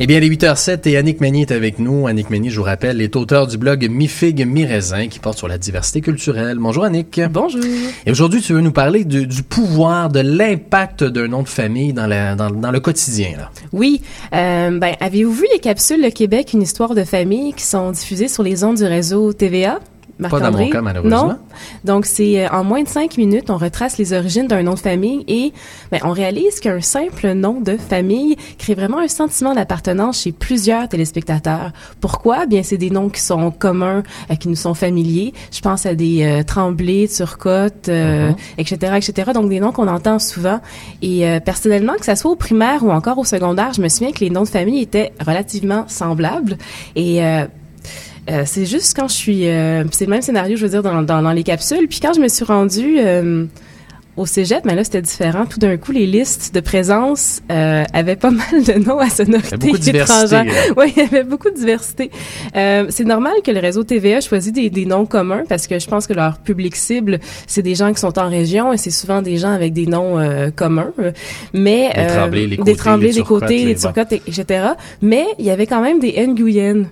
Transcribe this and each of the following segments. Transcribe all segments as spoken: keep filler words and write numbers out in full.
Eh bien, les huit heures zéro sept et Annick Meunier est avec nous. Annick Meunier, je vous rappelle, est auteur du blog Mi-Figue, Mi-Raisin qui porte sur la diversité culturelle. Bonjour Annick. Bonjour. Et aujourd'hui, tu veux nous parler du, du pouvoir, de l'impact d'un nom de famille dans, la, dans, dans le quotidien, là. Oui. Euh, ben, avez-vous vu les capsules Le Québec, une histoire de famille qui sont diffusées sur les ondes du réseau T V A? Pas dans mon cas, malheureusement. Non. Donc, c'est euh, en moins de cinq minutes, on retrace les origines d'un nom de famille et ben, on réalise qu'un simple nom de famille crée vraiment un sentiment d'appartenance chez plusieurs téléspectateurs. Pourquoi? Bien, c'est des noms qui sont communs, euh, qui nous sont familiers. Je pense à des euh, Tremblay, Turcotte, euh, uh-huh. et cetera, et cetera. Donc, des noms qu'on entend souvent. Et euh, personnellement, que ça soit au primaire ou encore au secondaire, je me souviens que les noms de famille étaient relativement semblables. Et euh, Euh, c'est juste quand je suis... Euh, c'est le même scénario, je veux dire, dans, dans, dans les capsules. Puis quand je me suis rendue euh, au cégep, mais là, c'était différent. Tout d'un coup, les listes de présence euh, avaient pas mal de noms à sonorité étrangère. Oui, il y avait beaucoup de diversité. Euh, c'est normal que le réseau T V A choisisse des, des noms communs parce que je pense que leur public cible, c'est des gens qui sont en région et c'est souvent des gens avec des noms euh, communs. Mais, des euh, Tremblay, les côtés, des Tremblay, les des côtés, les bon. Turcottes, et cetera. Mais il y avait quand même des Nguyen.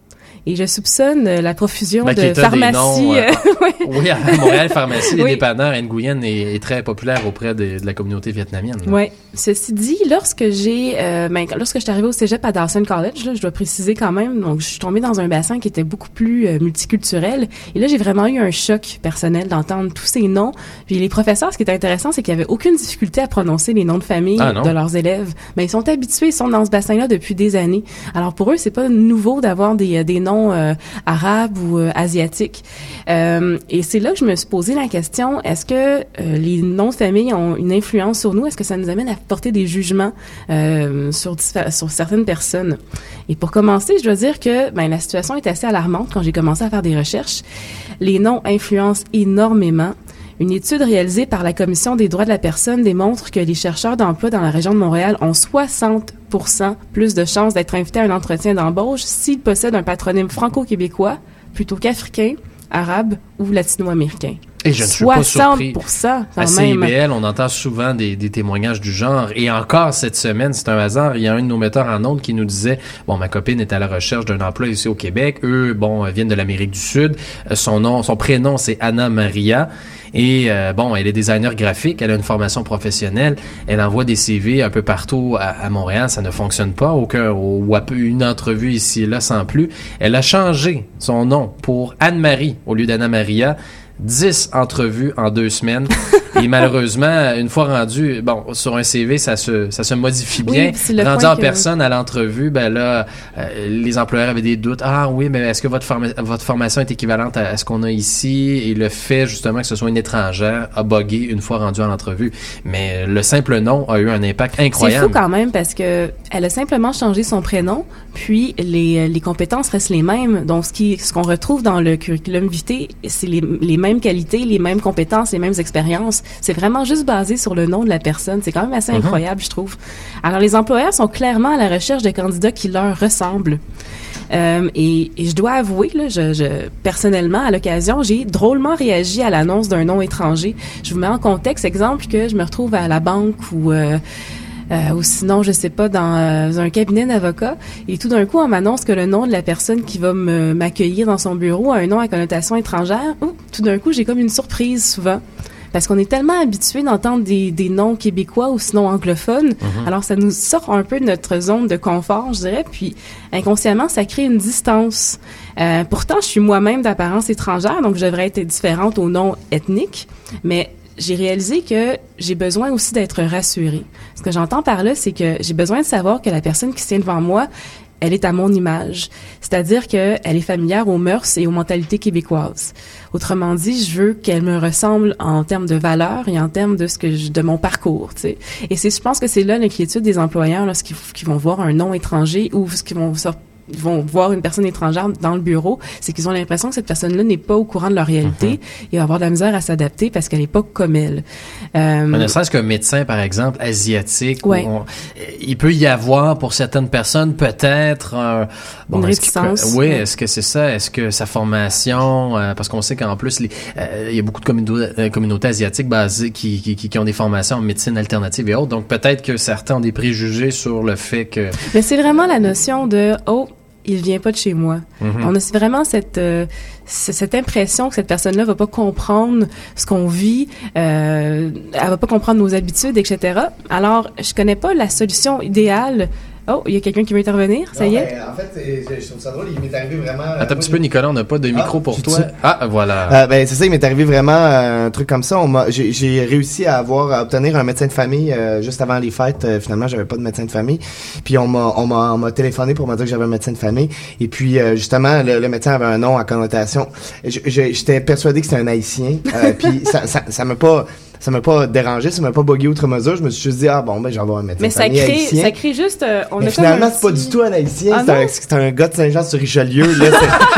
Et je soupçonne euh, la profusion ben, de pharmacies. Noms, euh, oui. oui, à Montréal, pharmacie, les oui. dépanneurs, Nguyen est, est très populaire auprès de, de la communauté vietnamienne. Oui. Ceci dit, lorsque j'ai, euh, ben, lorsque je suis arrivée au cégep à Dawson College, là, je dois préciser quand même, donc je suis tombée dans un bassin qui était beaucoup plus euh, multiculturel. Et là, j'ai vraiment eu un choc personnel d'entendre tous ces noms. Puis les professeurs, ce qui est intéressant, c'est qu'il n'y avait aucune difficulté à prononcer les noms de famille ah, de leurs élèves. Mais ils sont habitués, ils sont dans ce bassin-là depuis des années. Alors pour eux, c'est pas nouveau d'avoir des, des noms euh, arabe ou euh, asiatique. Euh, et c'est là que je me suis posé la question, est-ce que euh, les noms de famille ont une influence sur nous? Est-ce que ça nous amène à porter des jugements euh, sur, sur certaines personnes? Et pour commencer, je dois dire que ben, la situation est assez alarmante quand j'ai commencé à faire des recherches. Les noms influencent énormément. Une étude réalisée par la Commission des droits de la personne démontre que les chercheurs d'emploi dans la région de Montréal ont soixante pour cent plus de chances d'être invités à un entretien d'embauche s'ils possèdent un patronyme franco-québécois plutôt qu'africain, arabe ou latino-américain. Et je ne suis pas surpris. soixante pour cent quand à C I B L, même. on entend souvent des, des témoignages du genre. Et encore cette semaine, c'est un hasard, il y a un de nos metteurs en ondes qui nous disait, bon, ma copine est à la recherche d'un emploi ici au Québec. Eux, bon, viennent de l'Amérique du Sud. Son nom, son prénom, c'est Anna Maria. Et euh, bon, elle est designer graphique, elle a une formation professionnelle, elle envoie des C V un peu partout à, à Montréal, ça ne fonctionne pas, aucun ou une entrevue ici et là sans plus. Elle a changé son nom pour Anne-Marie au lieu d'Anna Maria. dix entrevues en deux semaines. Et malheureusement, une fois rendu, bon, sur un C V, ça se, ça se modifie bien. Oui, rendu en que... personne à l'entrevue, ben là, euh, les employeurs avaient des doutes. Ah oui, mais est-ce que votre, forma- votre formation est équivalente à, à ce qu'on a ici? Et le fait, justement, que ce soit une étrangère a buggé une fois rendu à l'entrevue. Mais le simple nom a eu un impact incroyable. C'est fou quand même parce que elle a simplement changé son prénom, puis les, les compétences restent les mêmes. Donc, ce qui, ce qu'on retrouve dans le curriculum vitae, c'est les, les mêmes qualités, les mêmes compétences, les mêmes expériences. C'est vraiment juste basé sur le nom de la personne. C'est quand même assez uh-huh. incroyable, je trouve. Alors, les employeurs sont clairement à la recherche de candidats qui leur ressemblent. Euh, et, et je dois avouer, là, je, je, personnellement, à l'occasion, j'ai drôlement réagi à l'annonce d'un nom étranger. Je vous mets en contexte, exemple, que je me retrouve à la banque ou... Euh, Euh, ou sinon, je sais pas, dans euh, un cabinet d'avocats, et tout d'un coup, on m'annonce que le nom de la personne qui va me, m'accueillir dans son bureau a un nom à connotation étrangère. Ouh, tout d'un coup, j'ai comme une surprise souvent. Parce qu'on est tellement habitué d'entendre des, des noms québécois ou sinon anglophones. Mm-hmm. Alors, ça nous sort un peu de notre zone de confort, je dirais. Puis, inconsciemment, ça crée une distance. Euh, pourtant, je suis moi-même d'apparence étrangère, donc je devrais être différente au nom ethnique. Mais j'ai réalisé que j'ai besoin aussi d'être rassurée. Ce que j'entends par là, c'est que j'ai besoin de savoir que la personne qui se tient devant moi, elle est à mon image. C'est-à-dire qu'elle est familière aux mœurs et aux mentalités québécoises. Autrement dit, je veux qu'elle me ressemble en termes de valeurs et en termes de ce que je, de mon parcours, tu sais. Et c'est, je pense que c'est là l'inquiétude des employeurs lorsqu'ils qu'ils vont voir un nom étranger ou ce qu'ils vont se ils vont voir une personne étrangère dans le bureau, c'est qu'ils ont l'impression que cette personne-là n'est pas au courant de leur réalité mm-hmm. et va avoir de la misère à s'adapter parce qu'elle n'est pas comme elle. Euh, ne serait-ce qu'un médecin, par exemple, asiatique, ouais. on, il peut y avoir pour certaines personnes peut-être un, bon, une réticence. Oui, ouais. Est-ce que c'est ça? Est-ce que sa formation, euh, parce qu'on sait qu'en plus, les, euh, il y a beaucoup de communautés, euh, communautés asiatiques basées qui, qui, qui, qui ont des formations en médecine alternative et autres, donc peut-être que certains ont des préjugés sur le fait que... Mais c'est vraiment la notion de « oh, il vient pas de chez moi. Mm-hmm. » On a vraiment cette euh, cette impression que cette personne-là va pas comprendre ce qu'on vit, euh, elle va pas comprendre nos habitudes, et cetera. Alors, je connais pas la solution idéale. Oh, il y a quelqu'un qui veut intervenir, ça non, y est? Ben, en fait, je trouve ça drôle, il m'est arrivé vraiment... Attends un petit peu, Nicolas, on n'a pas de micro ah, pour toi. Sais. Ah, voilà. Euh, ben, c'est ça, il m'est arrivé vraiment euh, un truc comme ça. On m'a, j'ai, j'ai réussi à avoir, à obtenir un médecin de famille euh, juste avant les fêtes. Euh, finalement, j'avais pas de médecin de famille. Puis on m'a, on m'a, on m'a téléphoné pour me dire que j'avais un médecin de famille. Et puis, euh, justement, le, le médecin avait un nom à connotation. Je, je, j'étais persuadé que c'était un Haïtien. Euh, puis ça, ça, ça m'a pas... Ça m'a pas dérangé, ça m'a pas bugué outre mesure. Je me suis juste dit, ah bon, ben, j'en vais un médecin. Mais ça crée, haïtien. ça crée juste, euh, on mais a finalement, c'est petit... pas du tout un haïtien, ah c'est, un, c'est un gars de Saint-Jean-sur-Richelieu, là.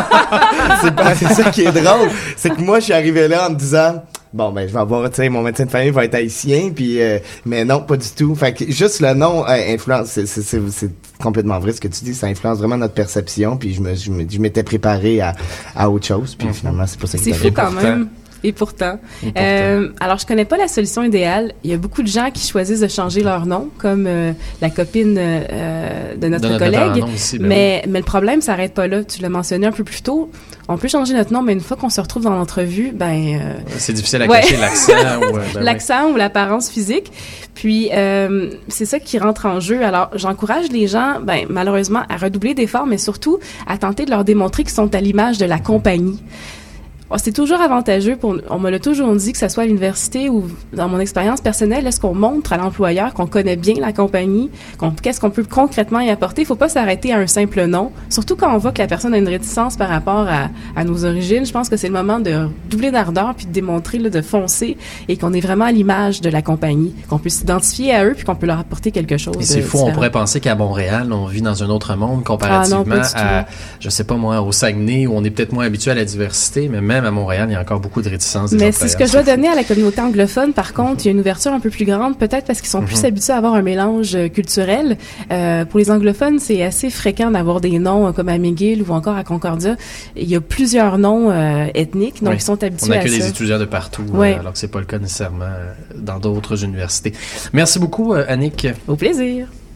C'est, c'est, pas, c'est ça qui est drôle. C'est que moi, je suis arrivé là en me disant, bon, ben, je vais avoir, tu sais, mon médecin de famille va être haïtien, puis, euh, mais non, pas du tout. Fait que juste le nom euh, influence, c'est, c'est, c'est, c'est complètement vrai ce que tu dis, ça influence vraiment notre perception, puis je me, je, me, je m'étais préparé à, à autre chose, puis mm-hmm. finalement, c'est pas ça qui c'est fou quand même. Et pourtant. Et pourtant. Euh, alors, je connais pas la solution idéale. Il y a beaucoup de gens qui choisissent de changer leur nom, comme euh, la copine euh, de notre, de notre collègue. Ici, ben mais, oui. mais le problème s'arrête pas là. Tu l'as mentionné un peu plus tôt. On peut changer notre nom, mais une fois qu'on se retrouve dans l'entrevue, ben... Euh, c'est difficile à cacher ouais. l'accent. ou, ben l'accent ouais. ou l'apparence physique. Puis, euh, c'est ça qui rentre en jeu. Alors, j'encourage les gens, ben malheureusement, à redoubler d'efforts, mais surtout à tenter de leur démontrer qu'ils sont à l'image de la compagnie. C'est toujours avantageux pour, on me l'a toujours dit, que ce soit à l'université ou dans mon expérience personnelle, est-ce qu'on montre à l'employeur qu'on connaît bien la compagnie, qu'on, qu'est-ce qu'on peut concrètement y apporter. Il faut pas s'arrêter à un simple nom. Surtout quand on voit que la personne a une réticence par rapport à, à nos origines. Je pense que c'est le moment de doubler d'ardeur puis de démontrer, là, de foncer et qu'on est vraiment à l'image de la compagnie, qu'on peut s'identifier à eux puis qu'on peut leur apporter quelque chose. Et c'est fou, on pourrait penser qu'à Montréal, on vit dans un autre monde comparativement ah non, à, je sais pas moi, au Saguenay où on est peut-être moins habitué à la diversité, mais même à Montréal, il y a encore beaucoup de réticences. Mais c'est ce que je dois donner à la communauté anglophone. Par contre, mm-hmm. il y a une ouverture un peu plus grande, peut-être parce qu'ils sont mm-hmm. plus habitués à avoir un mélange euh, culturel. Euh, pour les anglophones, c'est assez fréquent d'avoir des noms euh, comme à McGill ou encore à Concordia. Il y a plusieurs noms euh, ethniques, donc oui. ils sont habitués à ça. On a que des étudiants de partout, oui. euh, alors que c'est pas le cas nécessairement dans d'autres universités. Merci beaucoup, euh, Annick. Au plaisir.